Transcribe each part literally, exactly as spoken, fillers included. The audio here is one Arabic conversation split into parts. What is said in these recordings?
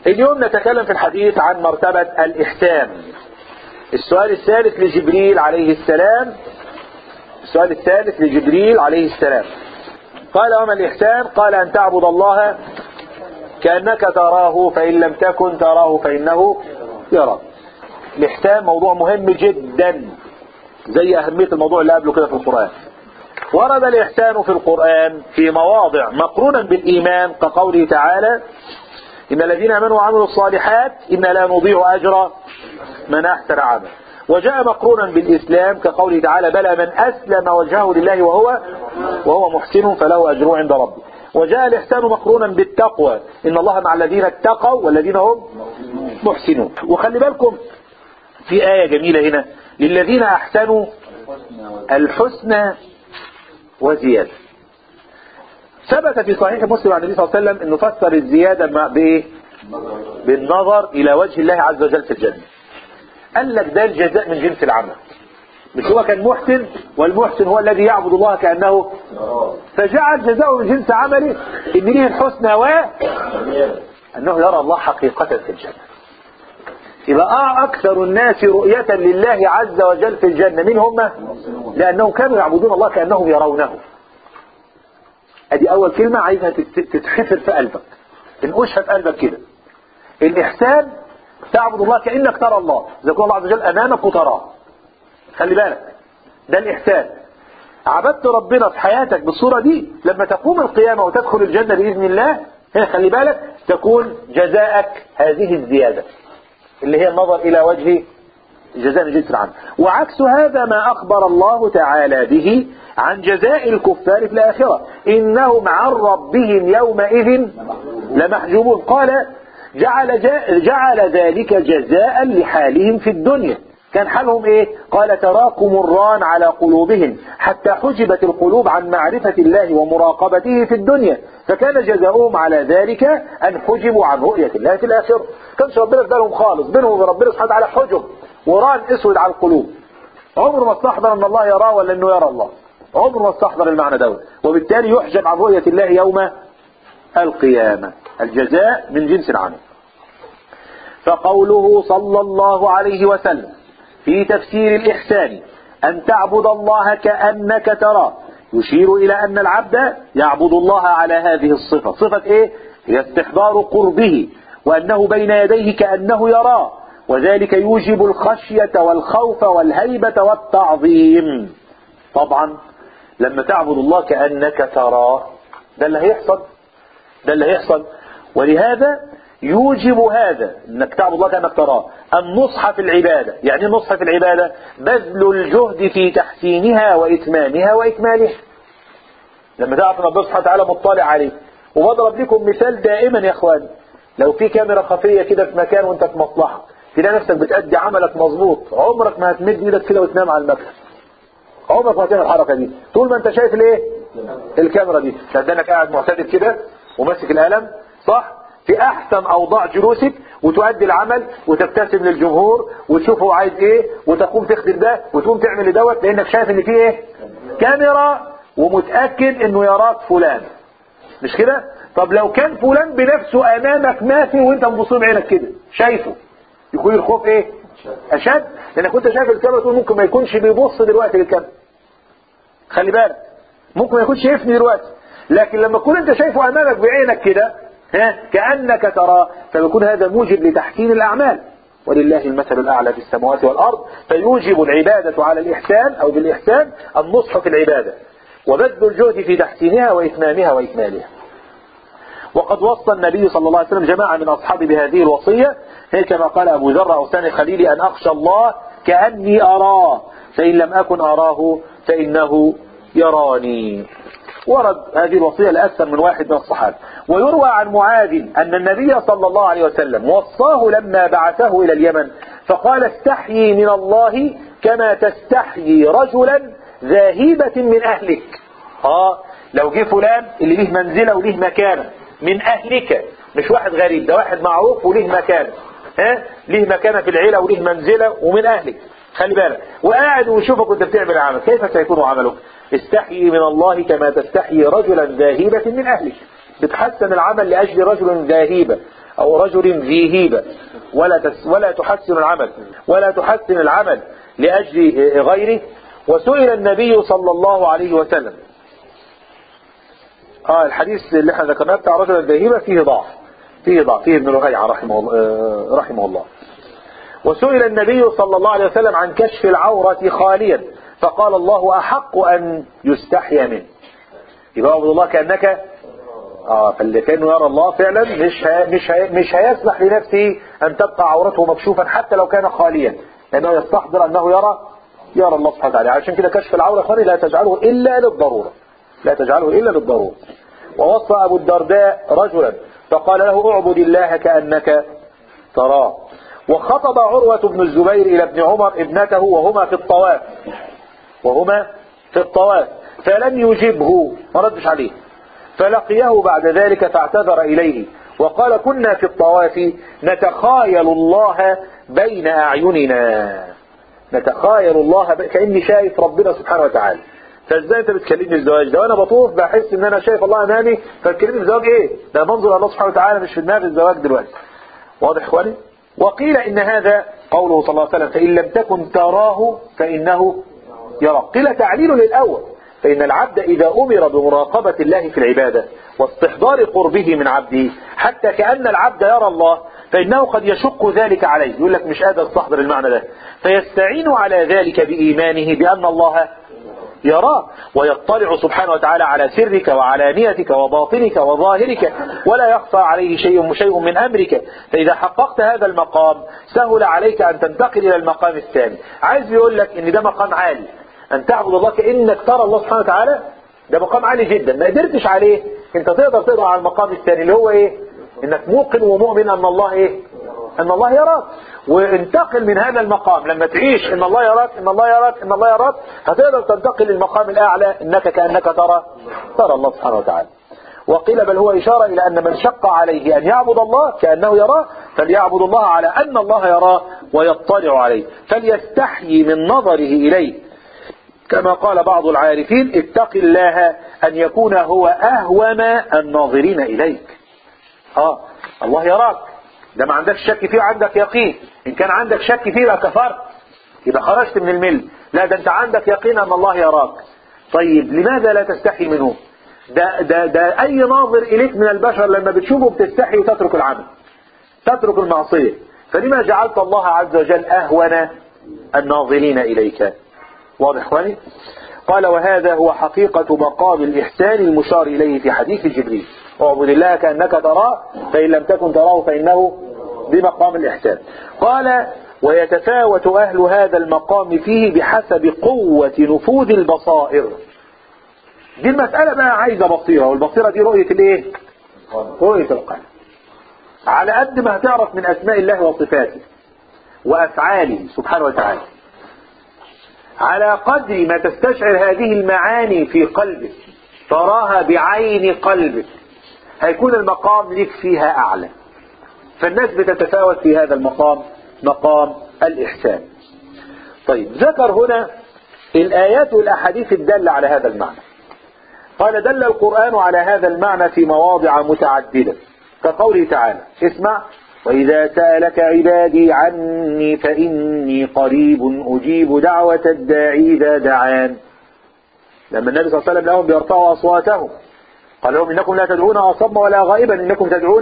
اليوم نتكلم في الحديث عن مرتبة الإحسان. السؤال الثالث لجبريل عليه السلام السؤال الثالث لجبريل عليه السلام قال: وما الإحسان؟ قال: أن تعبد الله كأنك تراه فإن لم تكن تراه فإنه يراك. الإحسان موضوع مهم جدا زي أهمية الموضوع اللي قبله كده في القرآن. ورد الإحسان في القرآن في مواضع مقرونا بالإيمان كقوله تعالى: إن الذين آمنوا وعملوا الصالحات إنا لا نضيع أجر من أحسن عملا. وجاء مقرونا بالإسلام كقوله تعالى: بلى من أسلم وجهه لله وهو وهو محسن فله أجره عند ربه. وجاء الإحسان مقرونا بالتقوى: إن الله مع الذين اتقوا والذين هم محسنون. وخلي بالكم في آية جميلة هنا: للذين أحسنوا الحسنى وزيادة. ثبت في صحيح مسلم عن النبي صلى الله عليه وسلم انه فسر الزيادة بايه؟ بالنظر الى وجه الله عز وجل في الجنة. قال لك ده الجزاء من جنس العمل. مش هو كان محسن، والمحسن هو الذي يعبد الله كأنه، فجعل جزاءه من جنس عمله ان ليه الحسنى و انه يرى الله حقيقة في الجنة. يبقى اكثر الناس رؤية لله عز وجل في الجنة من هم؟ لانهم كانوا يعبدون الله كأنهم يرونه. ادي اول كلمة عايزها تتحفر في قلبك، تنقشها في قلبك كده. الاحسان تعبد الله كأنك ترى الله، اذا كان الله عز وجل امامك وتراه. خلي بالك، ده الاحسان. عبدت ربنا في حياتك بالصورة دي، لما تقوم القيامة وتدخل الجنة بإذن الله، هنا خلي بالك تكون جزاءك هذه الزيادة اللي هي النظر الى وجه جزاء من جنس العمل. وعكس هذا ما اخبر الله تعالى به عن جزاء الكفار في الآخرة: إنهم عن ربهم يومئذ لمحجوبون. قال: جعل, جعل ذلك جزاء لحالهم في الدنيا. كان حالهم ايه؟ قال: تراكم الران على قلوبهم حتى حجبت القلوب عن معرفة الله ومراقبته في الدنيا، فكان جزاؤهم على ذلك أن حجبوا عن رؤية الله في الآخرة. كانش ربنا في بالهم خالص، بينهم وبين ربنا سبحانه وتعالى حجب وران اسود على القلوب. عمر ما استحضر ان الله يراه ولا انه يرى الله، عمر ما استحضر المعنى دوت، وبالتالي يحجب عن رؤية الله يوم القيامة. الجزاء من جنس العمل. فقوله صلى الله عليه وسلم في تفسير الإحسان: أن تعبد الله كأنك تراه، يشير إلى أن العبد يعبد الله على هذه الصفة. صفة إيه؟ هي استحضار قربه وأنه بين يديه كأنه يراه، وذلك يوجب الخشية والخوف والهيبة والتعظيم. طبعا لما تعبد الله كأنك تراه، ده اللي هيحصل ده اللي هيحصل ولهذا يوجب هذا انك تعبد الله كأنك تراه النصح في العبادة. يعني النصح في العبادة بذل الجهد في تحسينها وإتمامها وإكمالها. لما تعرف ان ربنا سبحانه وتعالى مطلع عليه. وبضرب لكم مثال دائما يا اخواني: لو في كاميرا خفية كده في مكان وانت في مصلحة، تلاقي نفسك بتأدي عملك مظبوط، عمرك ما هتمد ايدك كده وتنام على المكتب، عمرك ما هتعمل الحركة دي طول ما انت شايف الايه؟ الكاميرا دي. تدانك قاعد معتدل كده وماسك القلم، صح؟ في احسن اوضاع جلوسك، وتؤدي العمل وتبتسم للجمهور وتشوف هو عايز ايه، وتقوم تخدم ده وتقوم تعمل دوت، لانك شايف ان في ايه؟ كاميرا، ومتأكد انه يراك فلان. مش كده؟ طب لو كان فلان بنفسه امامك ماشي وانت مبصين بعينك كده شايفه، يكون الخوف ايه؟ اشد، لانك كنت شايف الكاميرا تقول ممكن ما يكونش بيبص دلوقتي للكاميرا. خلي بالك، ممكن ما يكونش شايفني دلوقتي، لكن لما تكون انت شايفه امامك بعينك كده ها كأنك ترى، فيكون هذا موجب لتحسين الاعمال. ولله المثل الاعلى في السماوات والارض، فيوجب العبادة على الاحسان او بالاحسان النصح في العبادة وبذل الجهد في تحسينها واتمامها واكمالها. وقد وصى النبي صلى الله عليه وسلم جماعة من أصحابه بهذه الوصية، هي كما قال أبو ذر أوصاني خليلي أن أخشى الله كأني أراه، فإن لم أكن أراه فإنه يراني. ورد هذه الوصية لأكثر من واحد من الصحابة. ويروى عن معاذ أن النبي صلى الله عليه وسلم وصاه لما بعثه إلى اليمن فقال: استحيي من الله كما تستحيي رجلا ذاهبة من أهلك. آه لو جه فلان اللي له منزلة وله مكانة من أهلك، مش واحد غريب، ده واحد معروف وله مكانة، ها له مكانة في العيلة وله منزلة ومن أهلك، خلي بالك، وقاعد ويشوفك وانت بتعمل عمل، كيف سيكون عملك؟ استحيي من الله كما تستحيي رجلا ذاهبة من أهلك. بتحسن العمل لأجل رجل ذاهبة أو رجل ذي هيبة ولا تس ولا تحسن العمل ولا تحسن العمل لأجل غيره. وسئل النبي صلى الله عليه وسلم، آه الحديث اللي احنا ذكرناه بتاع رجل ذي هيبة فيه ضعف فيه ضعف فيه ابن رهيعة رحمه الله رحمه الله. وسئل النبي صلى الله عليه وسلم عن كشف العورة خاليا فقال الله أحق أن يستحيا منه. يبقى عبد الله كأنك اه فاللي كانه يرى الله فعلا مش هي مش هي مش هيسمح لنفسه ان تبقى عورته مكشوفا حتى لو كان خاليا، لانه يستحضر انه يرى يرى الله سبحانه وتعالى. عشان كده كشف العورة خالي لا تجعله الا للضرورة لا تجعله الا للضرورة. ووصى ابو الدرداء رجلا فقال له اعبد الله كأنك تراه. وخطب عروة بن الزبير الى ابن عمر ابنته وهما في الطواف وهما في الطواف فلم يجبه ما ردش عليه، فلقيه بعد ذلك فاعتذر إليه وقال كنا في الطواف نتخايل الله بين أعيننا نتخايل الله ب... كأني شايف ربنا سبحانه وتعالى. فازاي انت بتكلمني الزواج ده وانا بطوف بحس ان انا شايف الله امامي، فتكلمني الزواج ايه؟ ده منظر الله سبحانه وتعالى مش في دماغ الزواج دلوقتي. واضح اخواني؟ وقيل ان هذا قوله صلى الله عليه وسلم فإن لم تكن تراه فإنه يرى، قيل تعليل للأول، فإن العبد إذا أمر بمراقبة الله في العبادة واستحضار قربه من عبده حتى كأن العبد يرى الله فإنه قد يشق ذلك عليه، يقول لك مش قادر استحضر المعنى ده، فيستعين على ذلك بإيمانه بأن الله يراه ويطلع سبحانه وتعالى على سرك وعلانيتك وباطنك وظاهرك ولا يخفى عليه شيء شيء من أمرك. فإذا حققت هذا المقام سهل عليك أن تنتقل إلى المقام الثاني. عايز يقول لك إن ده مقام عالي، أن تعبد الله كأنك ترى الله سبحانه وتعالى، ده مقام عالي جدا ما قدرتش عليه انت تقدر تقدر على المقام الثاني اللي هو ايه؟ انك موقن ومؤمن ان الله ايه؟ ان الله يراك. وانتقل من هذا المقام لما تعيش ان الله يراك ان الله يراك ان الله يراك هتقدر تنتقل للمقام الاعلى انك كأنك ترى ترى الله سبحانه وتعالى. وقيل بل هو إشارة إلى أن من شق عليه أن يعبد الله كأنه يراه فليعبد الله على أن الله يراه ويطلع عليه، فليستحيي من نظره إليه كما قال بعض العارفين اتق الله أن يكون هو أهوم الناظرين إليك. آه الله يراك، ده ما عندك شك فيه وعندك يقين. إن كان عندك شك فيه يبقى كفرت، يبقى خرجت من المل. لا ده أنت عندك يقين أن الله يراك. طيب لماذا لا تستحي منه؟ ده, ده, ده أي ناظر إليك من البشر لما بتشوفه بتستحي وتترك العمل تترك المعصية، فلما جعلت الله عز وجل أهون الناظرين إليك؟ واضح اخواني؟ قال وهذا هو حقيقة مقام الإحسان المشار إليه في حديث جبريل اعبد الله كأنك تراه فإن لم تكن تراه فإنه بمقام الإحسان. قال ويتفاوت أهل هذا المقام فيه بحسب قوة نفوذ البصائر. دي المسألة بقى عايزة بصيرة، والبصيرة دي رؤية الايه؟ رؤية القلب. على قد ما هتعرف من أسماء الله وصفاته وأفعاله سبحانه وتعالى، على قدر ما تستشعر هذه المعاني في قلبك تراها بعين قلبك هيكون المقام لك فيها أعلى. فالناس بتتفاوت في هذا المقام مقام الإحسان. طيب ذكر هنا الآيات والأحاديث الدالة على هذا المعنى. قال دل القرآن على هذا المعنى في مواضع متعددة كقوله تعالى اسمع وإذا سألك عبادي عني فإني قريب أجيب دعوة الداعي إذا دعان. لما النبي صلى الله عليه وسلم لهم بيرفعوا أصواتهم قال لهم إنكم لا تدعون أصم ولا غائبا إنكم تدعون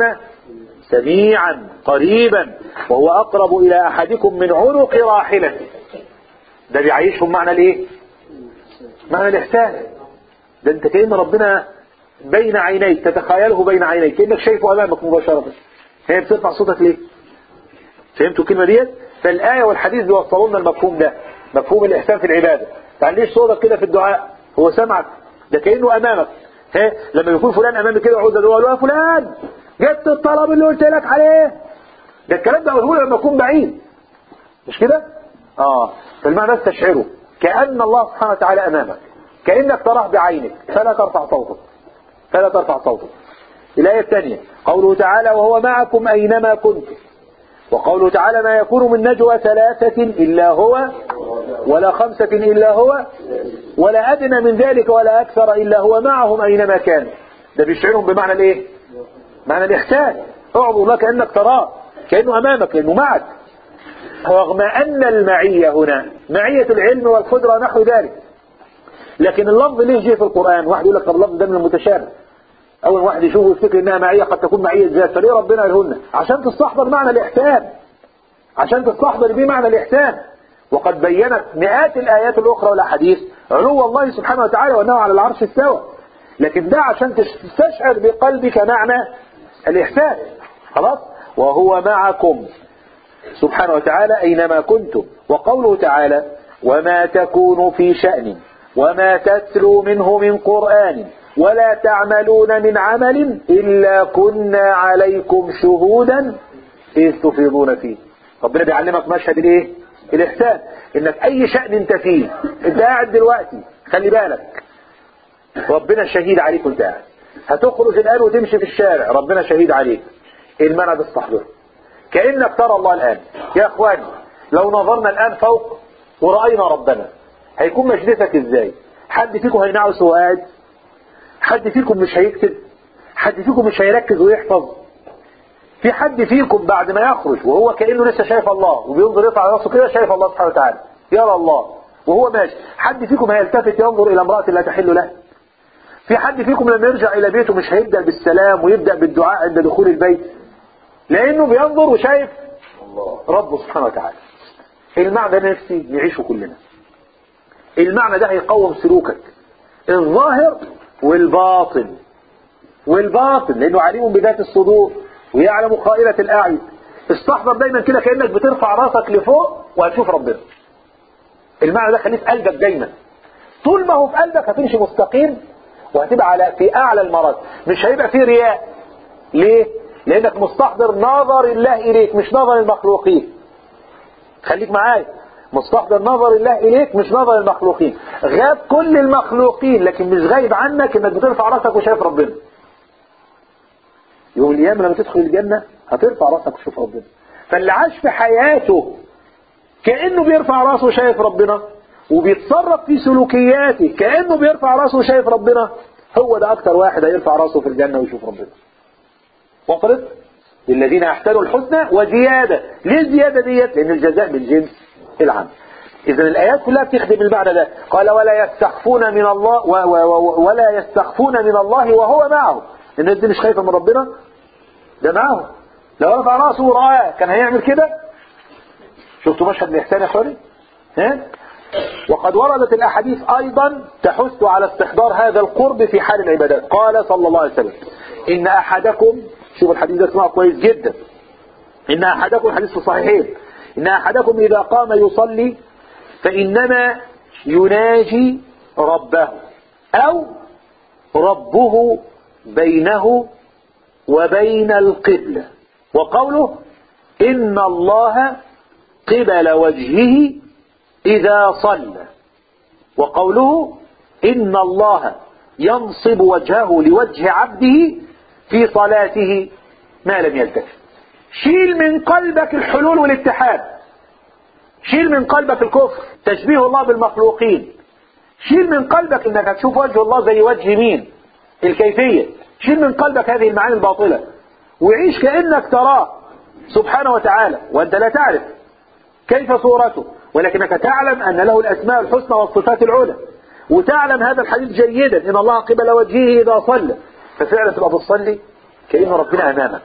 سميعا قريبا وهو أقرب إلى أحدكم من عنق راحلته. ده بيعيشهم معنى الإيه؟ معنى الإحسان. ده أنت كأن ربنا بين عينيك تتخيله بين عينيك كأنك شايفه أمامك مباشرة. هي بترفع صوتك ليه؟ فهمتوا الكلمة ديت؟ فالآية والحديث بيوصلوا لنا المفهوم ده، مفهوم الإحسان في العبادة. تعليش صوتك كده في الدعاء هو سمعك، ده كأنه أمامك. ها لما يكون فلان أمامي كده وعوز أدعو له يا فلان جبت الطلب اللي قلت لك عليه، ده الكلام ده أقوله لما يكون بعيد مش كده؟ آه فالمعنى استشعره كأن الله سبحانه وتعالى أمامك كأنك تراه بعينك فلا ترفع صوتك فلا ترفع صوتك. الآية الثانية قوله تعالى وهو معكم أينما كنتم، وقوله تعالى ما يكون من نجوى ثلاثة إلا هو ولا خمسة إلا هو ولا أدنى من ذلك ولا أكثر إلا هو معهم أينما كان. ده بيشعرهم بمعنى الإيه؟ معنى الإحسان. اعبد الله كأنك تراه، كأنه امامك، كأنه معك. رغم ان المعية هنا معية العلم والقدرة نحو ذلك، لكن اللفظ ليه جه في القرآن؟ واحد يقول لك طب اللفظ ده من المتشابه، اول واحد يشوفه يفتكر انها معية قد تكون معية ذات، فليه ربنا قالهن؟ عشان تستحضر معنى الاحسان، عشان تستحضر بيه معنى الاحسان. وقد بينت مئات الايات الاخرى والاحاديث علو الله سبحانه وتعالى وانه على العرش استوى، لكن ده عشان تستشعر بقلبك معنى الاحسان. خلاص؟ وهو معكم سبحانه وتعالى اينما كنتم. وقوله تعالى وما تكون في شأن وما تتلو منه من قرآن ولا تعملون من عمل إلا كنا عليكم شهودا إذ تفيضون فيه. ربنا بيعلمك مشهد الايه؟ الإحسان، انك اي شأن انت فيه، انت قاعد دلوقتي خلي بالك ربنا شهيد عليك وانت قاعد، هتخرج الآن وتمشي في الشارع ربنا شهيد عليك. المعنى تستحضره كأنك ترى الله الآن. يا اخواني لو نظرنا الآن فوق ورأينا ربنا هيكون مجلسك ازاي؟ حد فيكم هينعس وهو قاعد؟ حد فيكم مش هيكتب؟ حد فيكم مش هيركز ويحفظ؟ في حد فيكم بعد ما يخرج وهو كأنه لسه شايف الله وبينظر يطلع راسه كده شايف الله سبحانه وتعالى يرى الله وهو ماشي؟ حد فيكم هيلتفت ينظر إلى امرأة لا تحل له؟ في حد فيكم لما يرجع إلى بيته مش هيبدأ بالسلام ويبدأ بالدعاء عند دخول البيت؟ لأنه بينظر وشايف الله ربه سبحانه وتعالى. المعنى ده نفسي نعيشه كلنا. المعنى ده هيقوم سلوكك الظاهر والباطن، والباطن لأنه عليم بذات الصدور ويعلم خائنة الأعين. استحضر دايما كده كأنك بترفع راسك لفوق وهتشوف ربنا. المعنى ده خليه في قلبك دايما، طول ما هو في قلبك هتمشي مستقيم وهتبقى على في أعلى المراتب، مش هيبقى فيه رياء. ليه؟ لأنك مستحضر نظر الله إليك مش نظر المخلوقين. خليك معايا، مستحضر نظر الله إليك مش نظر المخلوقين. غاب كل المخلوقين لكن مش غايب عنك انك بترفع راسك وشايف ربنا. يوم القيامة لما تدخل الجنة هترفع راسك وشوف ربنا. فاللي عاش في حياته كأنه بيرفع راسه وشايف ربنا وبيتصرف في سلوكياته كأنه بيرفع راسه وشايف ربنا، هو ده اكتر واحد هيرفع راسه في الجنة ويشوف ربنا. وصلت؟ للذين احسنوا الحسنى وزيادة. ليه الزيادة ديت؟ لان الجزاء بالجنس العام. اذا الايات كلها بتخدم المعنى ده. قال ولا يستخفون من الله و و و ولا يستخفون من الله وهو معه. الناس دي مش خايفة من ربنا؟ ده معه. لو رفع راسه ورآه كان هيعمل كده؟ شفتوا مشهد الإحسان يا اخواني؟ ها؟ وقد وردت الأحاديث أيضا تحث على استحضار هذا القرب في حال العبادات. قال صلى الله عليه وسلم إن أحدكم، شوف الحديث ده اسمعه كويس جدا، إن أحدكم، الحديث في الصحيحين، إن أحدكم إذا قام يصلي فإنما يناجي ربه أو ربه بينه وبين القبلة. وقوله إن الله قبل وجهه إذا صلى. وقوله إن الله ينصب وجهه لوجه عبده في صلاته ما لم يلتفت. شيل من قلبك الحلول والاتحاد، شيل من قلبك الكفر، تشبيه الله بالمخلوقين، شيل من قلبك انك هتشوف وجه الله زي وجه مين، الكيفية، شيل من قلبك هذه المعاني الباطلة وعيش كأنك تراه سبحانه وتعالى وانت لا تعرف كيف صورته، ولكنك تعلم ان له الاسماء الحسنى والصفات العلى، وتعلم هذا الحديث جيدا ان الله قبل وجهه اذا صلى، ففعلا تبقى بتصلي كأن ربنا امامك.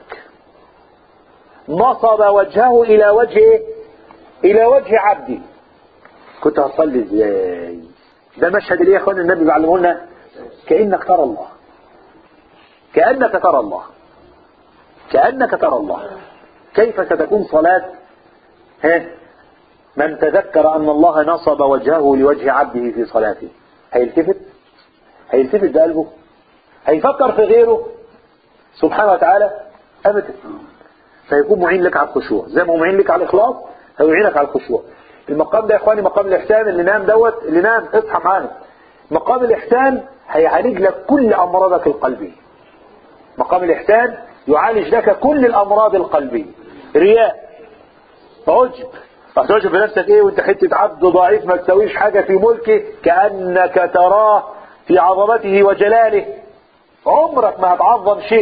نصب وجهه الى وجهه الى وجه عبدي. كنت هتصلي ازاي؟ ده مشهد اللي يا اخوان النبي بيعلمه لنا كأنك ترى الله، كأنك ترى الله، كأنك ترى الله. كيف ستكون صلاة ها من تذكر أن الله نصب وجهه لوجه عبده في صلاته؟ هيلتفت؟ هيلتفت بقلبه؟ هيفكر في غيره سبحانه وتعالى؟ أبدا. فيكون معين لك على الخشوع، زي ما هو معين لك على الإخلاص هيعينك على الخشوع. المقام ده يا إخواني مقام الإحسان. اللي نام دوت، اللي نام اصحى معانا. مقام الإحسان هيعالج لك كل أمراضك القلبية. مقام الإحسان يعالج لك كل الأمراض القلبية. رياء، عجب، هتعجب بنفسك ايه وانت حتة عبد ضعيف ما تسويش حاجة في ملكه كأنك تراه في عظمته وجلاله، عمرك ما هتعظم شيء،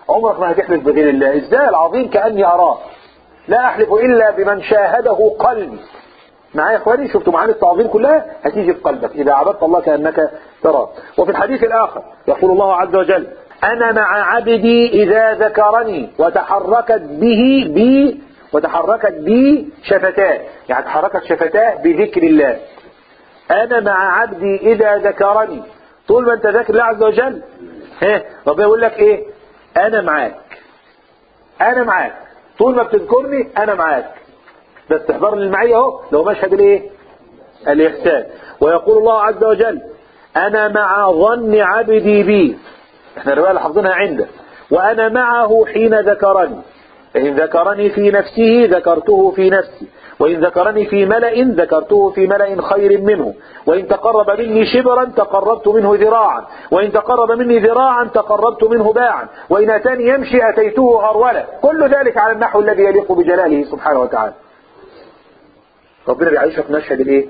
عمرك ما هتحلف بغير الله. ازاي؟ العظيم كأني أراه، لا أحلف إلا بمن شاهده قلبي. معايا يا إخواني؟ شفتوا معاني التعظيم كلها هتيجي في قلبك إذا عبدت الله كأنك تراه. وفي الحديث الآخر يقول الله عز وجل: أنا مع عبدي إذا ذكرني وتحركت به بي وتحركت بي شفتاه، يعني تحركت شفتاه بذكر الله. أنا مع عبدي إذا ذكرني، طول ما أنت ذاكر الله عز وجل ها ربنا يقول لك إيه؟ أنا معاك، أنا معاك طول ما بتذكرني أنا معاك. ده استحضار للمعية اهو، لو مشهد الايه؟ الإحسان. ويقول الله عز وجل: أنا مع ظن عبدي بي، احنا الرواية اللي حافظينها عنده، وأنا معه حين ذكرني، إن ذكرني في نفسه ذكرته في نفسي، وإن ذكرني في ملأ ذكرته في ملأ خير منه، وإن تقرب مني شبرا تقربت منه ذراعا، وإن تقرب مني ذراعا تقربت منه باعا، وإن أتاني يمشي أتيته هرولا. كل ذلك على النحو الذي يليق بجلاله سبحانه وتعالى. ربنا بيعيشك مشهد الايه؟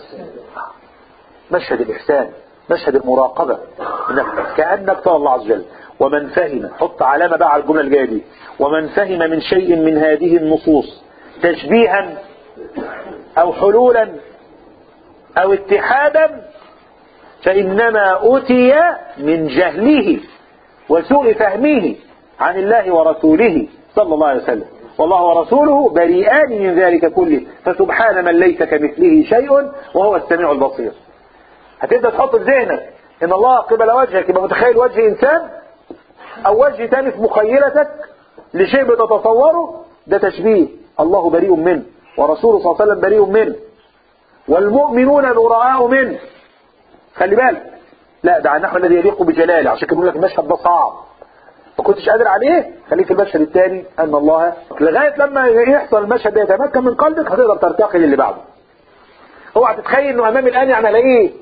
مشهد الإحسان، مشهد المراقبة، انك كأنك ترى الله عز وجل. ومن فهم، حط علامة بقى على الجملة الجاية دي، ومن فهم من شيء من هذه النصوص تشبيها أو حلولا أو اتحادا فإنما أوتي من جهله وسوء فهمه عن الله ورسوله صلى الله عليه وسلم، والله ورسوله بريئان من ذلك كله، فسبحان من ليس كمثله شيء وهو السميع البصير. هتبدأ تحط في ذهنك ان الله قبل وجهك يبقى متخيل وجه انسان او وجه تاني في مخيلتك لشيء بتتصوره، ده تشبيه. الله بريء منه ورسوله صلى الله عليه وسلم بريء منه والمؤمنون براء منه. خلي بالك، لا ده على النحو الذي يليق بجلاله. عشان كده بقول لك المشهد ده صعب، ما كنتش قادر عليه، خليك في المشهد الثاني ان الله لغايه لما يحصل المشهد ده يتمكن من قلبك هتقدر ترتقي للي بعده. اوعى تتخيل انه امامي الان يعني الاقيه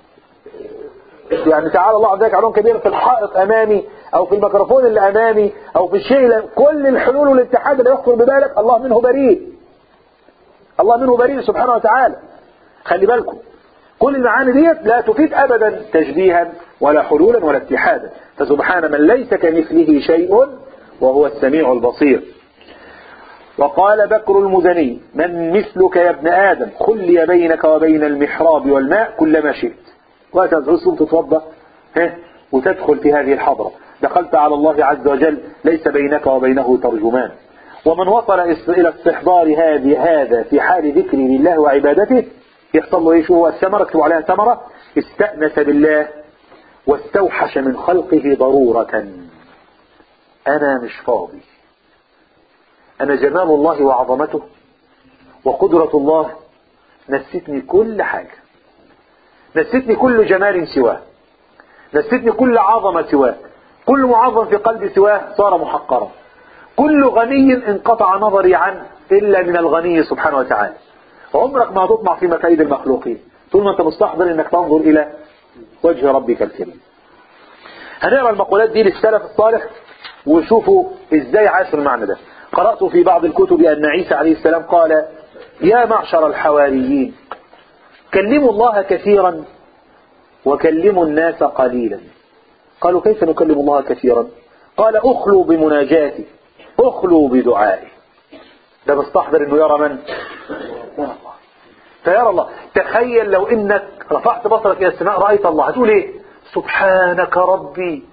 يعني تعالى الله عز وجل علوم كبير في الحائط امامي او في الميكروفون اللي امامي او في الشيء، كل الحلول والاتحاد اللي يخطر ببالك الله منه بريء، الله منه بريء سبحانه وتعالى. خلي بالكم كل المعاني ديت لا تفيد ابدا تشبيها ولا حلولا ولا اتحادا، فسبحان من ليس كمثله شيء وهو السميع البصير. وقال بكر المزني: من مثلك يا ابن آدم خلي بينك وبين المحراب والماء كلما شئت. وقت الرسول تتوضا وتدخل في هذه الحضرة دخلت على الله عز وجل ليس بينك وبينه ترجمان. ومن وصل إلى استحضار هذه هذا في حال ذكره لله وعبادته يحصل له ايش؟ هو الثمرة، اكتب عليها ثمرة: استأنس بالله واستوحش من خلقه ضرورة. أنا مش فاضي، أنا جمال الله وعظمته وقدرة الله نسيتني كل حاجة، نسيتني كل جمال سواه، نسيتني كل عظمة سواه، كل معظم في قلبي سواه صار محقرا، كل غني انقطع نظري عنه إلا من الغني سبحانه وتعالى. عمرك ما هتطمع في مكايد المخلوقين طول ما انت مستحضر انك تنظر الى وجه ربك الكريم. هنقرأ المقولات دي للسلف الصالح وشوفوا ازاي عاشوا المعنى ده. قرأت في بعض الكتب أن عيسى عليه السلام قال: يا معشر الحواريين كلموا الله كثيرا وكلموا الناس قليلا. قالوا: كيف نكلم الله كثيرا؟ قال: اخلوا بمناجاتي، اخلوا بدعائي. ده بستحضر انه يرى من؟ يرى الله، فيرى الله. تخيل لو انك رفعت بصرك الى السماء رأيت الله، هتقول ايه؟ سبحانك ربي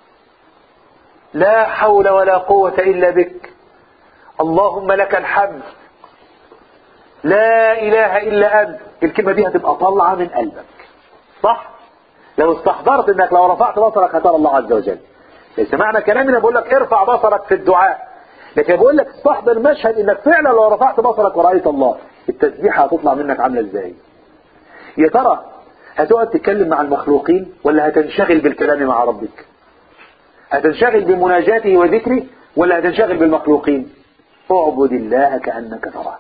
لا حول ولا قوة الا بك، اللهم لك الحمد لا اله الا انت. الكلمة دي هتبقى طالعة من قلبك، صح؟ لو استحضرت انك لو رفعت بصرك هترى الله عز وجل. ليس معنى كلامي انا بقول لك ارفع بصرك في الدعاء، لكن بقول لك استحضر مشهد انك فعلا لو رفعت بصرك ورأيت الله التسبيحة هتطلع منك عاملة ازاي؟ يا ترى هتقعد تتكلم مع المخلوقين ولا هتنشغل بالكلام مع ربك؟ هتنشغل بمناجاته وذكره ولا هتنشغل بالمخلوقين؟ اعبد الله كأنك تراه.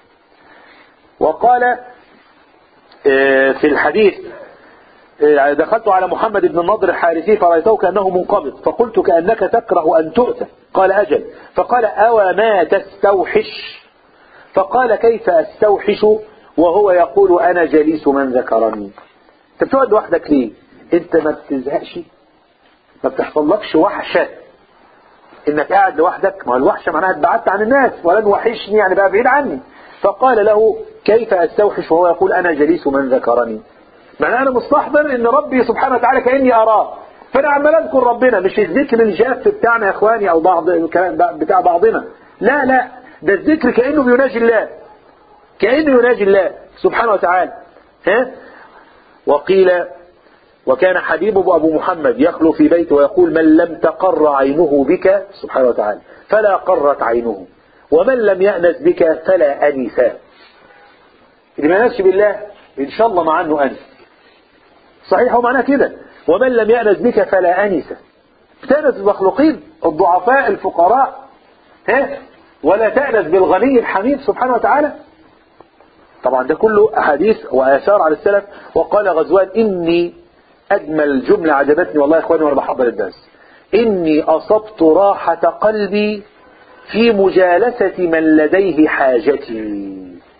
وقال في الحديث: دخلت على محمد بن النضر الحارثي فرأيته كأنه منقبض فقلت: كأنك تكره أن تؤتى. قال: أجل. فقال: أو ما تستوحش؟ فقال: كيف أستوحش وهو يقول أنا جليس من ذكرني؟ انت بتقعد لوحدك ليه؟ انت ما بتزهقش؟ ما بتحصلكش وحشة انك قاعد لوحدك، ما الوحشة معناها اتبعدت عن الناس، ولن وحشني يعني بقى بعيد عني. فقال له كيف استوحش وهو يقول انا جليس من ذكرني؟ معناه انا مستحضر ان ربي سبحانه وتعالى كأني اراه، فانا عمال اذكر ربنا، مش الذكر الجاف بتاعنا يا اخواني او بعض بتاع بعضنا، لا لا، ده الذكر كأنه بيناجي الله، كأنه يناجي الله سبحانه وتعالى. ها؟ وقيل وكان حبيب أبو محمد يخلو في بيته ويقول من لم تقر عينه بك سبحانه وتعالى فلا قرت عينه، ومن لم يأنس بك فلا أنس. اللي ما ينسش بالله إن شاء الله مع أنه أنس، صحيح هو معناه كده، ومن لم يأنس بك فلا أنس. تأنس بالمخلوقين الضعفاء الفقراء، ها؟ ولا تأنس بالغني الحميد سبحانه وتعالى. طبعا ده كله أحاديث وآثار على السلف. وقال غزوان إني أجمل جملة عجبتني والله يا إخواني وأنا بحضر الدرس، إني أصبت راحة قلبي في مجالسة من لديه حاجتي.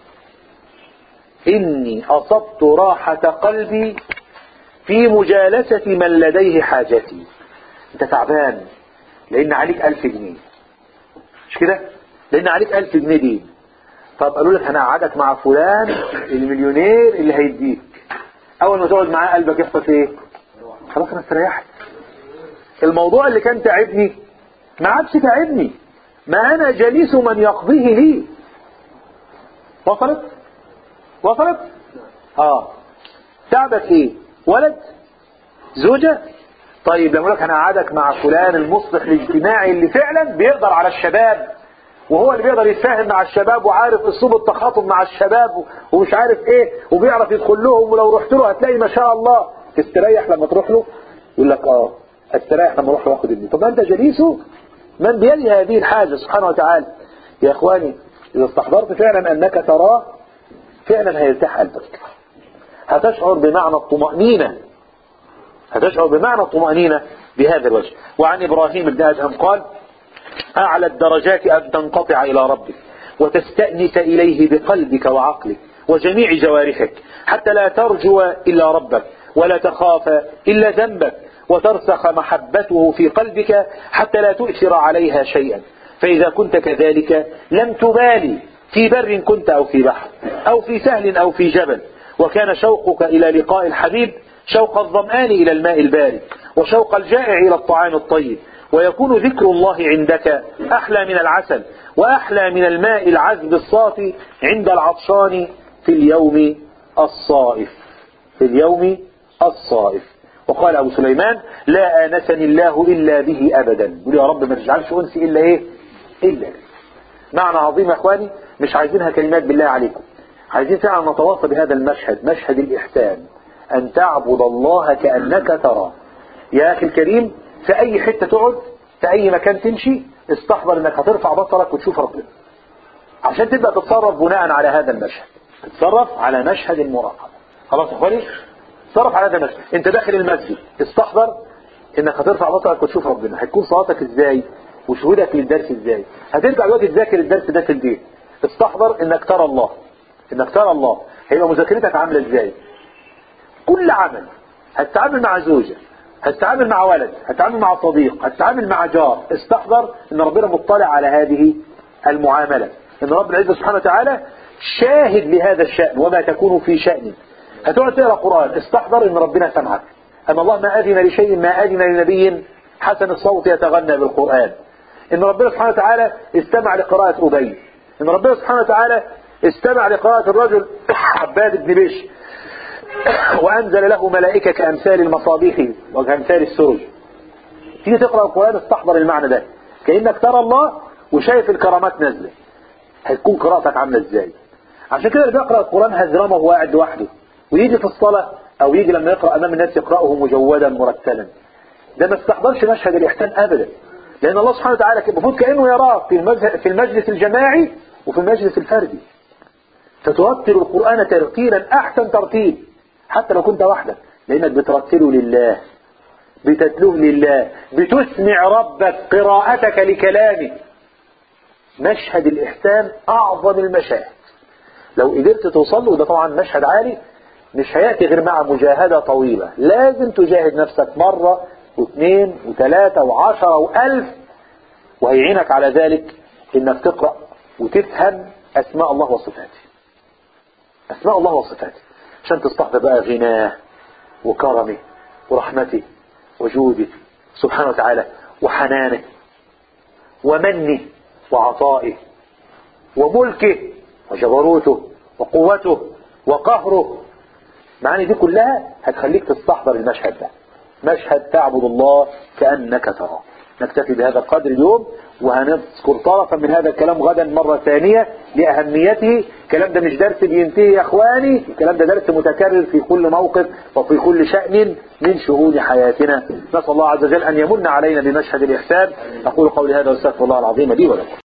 إني أصبت راحة قلبي في مجالسة من لديه حاجتي. أنت تعبان لأن عليك ألف جنيه، مش كده؟ لأن عليك ألف جنيه دي. طب قالوا لك أنا قعدك مع فلان المليونير اللي هيديك. أول ما تقعد معاه قلبك يحصل إيه؟ خلاص أنا استريحت. الموضوع اللي كان تعبني ما عادش تعبني، ما أنا جليس من يقضيه لي. وصلت؟ وصلت؟ آه. تعبك إيه؟ ولد؟ زوجة؟ طيب لما أقول لك أنا قعدك مع فلان المصلح الاجتماعي اللي فعلا بيقدر على الشباب، وهو اللي بيقدر يتفاهم مع الشباب وعارف اسلوب التخاطب مع الشباب ومش عارف ايه، وبيعرف يدخل لهم، ولو رحت له هتلاقي ما شاء الله تستريح لما تروح له. يقول لك اه استريح لما اروح له واخد ابني. طب انت جليسه من بيده هذه الحاجه سبحانه وتعالى. يا اخواني اذا استحضرت فعلا انك تراه فعلا هيرتاح قلبك، هتشعر بمعنى الطمأنينة، هتشعر بمعنى الطمأنينة بهذا الوجه. وعن ابراهيم بن ادهم قال أعلى الدرجات أن تنقطع إلى ربك وتستأنس إليه بقلبك وعقلك وجميع جوارحك، حتى لا ترجو إلا ربك ولا تخاف إلا ذنبك، وترسخ محبته في قلبك حتى لا تؤثر عليها شيئا. فإذا كنت كذلك لم تبالي في بر كنت أو في بحر أو في سهل أو في جبل، وكان شوقك إلى لقاء الحبيب شوق الظمآن إلى الماء البارد وشوق الجائع إلى الطعام الطيب، ويكون ذكر الله عندك أحلى من العسل وأحلى من الماء العذب الصافي عند العطشان في اليوم الصائف، في اليوم الصائف. وقال أبو سليمان لا آنسني الله إلا به أبدا. يقول يا رب ما تجعلش أنسي إلا إيه؟ إلا معنى عظيم يا أخواني، مش عايزينها كلمات بالله عليكم، عايزين فعلا نتواصل بهذا المشهد، مشهد الإحسان، أن تعبد الله كأنك تراه. يا أخي الكريم في أي حتة تقعد، في أي مكان تمشي، استحضر أنك هترفع بصرك وتشوف ربنا عشان تبدأ تتصرف بناء على هذا المشهد، تتصرف على مشهد المراقبة. خلاص يا أخواني؟ تصرف على هذا المشهد. أنت داخل المسجد استحضر أنك هترفع بصرك وتشوف ربنا، هتكون صلاتك إزاي وشهودك للدرس إزاي. هترجع دلوقتي تذاكر الدرس ده في البيت، استحضر أنك ترى الله، أنك ترى الله. هيبقى مذاكرتك عاملة إزاي؟ كل عمل هتتعامل مع زوجة، هتتعامل مع ولد، هتتعامل مع صديق، هتتعامل مع جار، استحضر ان ربنا مطلع على هذه المعاملة، ان رب العزة سبحانه وتعالى شاهد لهذا الشأن وما تكون في شأنه. هتقعد تقرأ قرآن، استحضر ان ربنا سمعك، ان الله ما أذن لشيء ما أذن لنبي حسن الصوت يتغنى بالقرآن، ان ربنا سبحانه وتعالى استمع لقراءة أبي، ان ربنا سبحانه وتعالى استمع لقراءة الرجل عباد بن بشر وأنزل له ملائكة كأمثال المصابيح وكأمثال السرج. تيجي تقرأ القرآن استحضر المعنى ده، كأنك ترى الله وشايف الكرامات نازلة. هتكون قراءتك عاملة ازاي؟ عشان كده اللي بيقرأ القرآن هزرمه وهو قاعد لوحده، ويجي في الصلاة أو يجي لما يقرأ أمام الناس يقرأه مجودا مرتلا. ده ما استحضرش مشهد الإحسان أبدا، لأن الله سبحانه وتعالى المفروض كأنه يراه في المجلس الجماعي وفي المجلس الفردي. فترتل القرآن ترتيلا أحسن ترتيل حتى لو كنت وحدك، لأنك بترتله لله، بتتلوه لله، بتسمع ربك قراءتك لكلامه. مشهد الإحسان أعظم المشاهد، لو قدرت توصل له، ده طبعا مشهد عالي مش هيأتي غير مع مجاهدة طويلة. لازم تجاهد نفسك مرة واثنين وثلاثة وعشرة وألف وهيعينك على ذلك انك تقرأ وتفهم اسماء الله وصفاته. اسماء الله وصفاته عشان تستحضر بقى غناه وكرمه ورحمته وجوده سبحانه وتعالى وحنانه ومنه وعطائه وملكه وجبروته وقوته وقهره. معاني دي كلها هتخليك تستحضر المشهد ده، مشهد تعبد الله كأنك تراه. نكتفي بهذا القدر اليوم، وهنذكر طرفا من هذا الكلام غدا مرة ثانية لأهميته. الكلام ده مش درس بينتهي يا اخواني، الكلام ده درس متكرر في كل موقف وفي كل شأن من شؤون حياتنا. نسأل الله عز وجل أن يمن علينا بمشهد الإحسان. أقول قولي هذا واستغفر الله العظيم لي ولكم.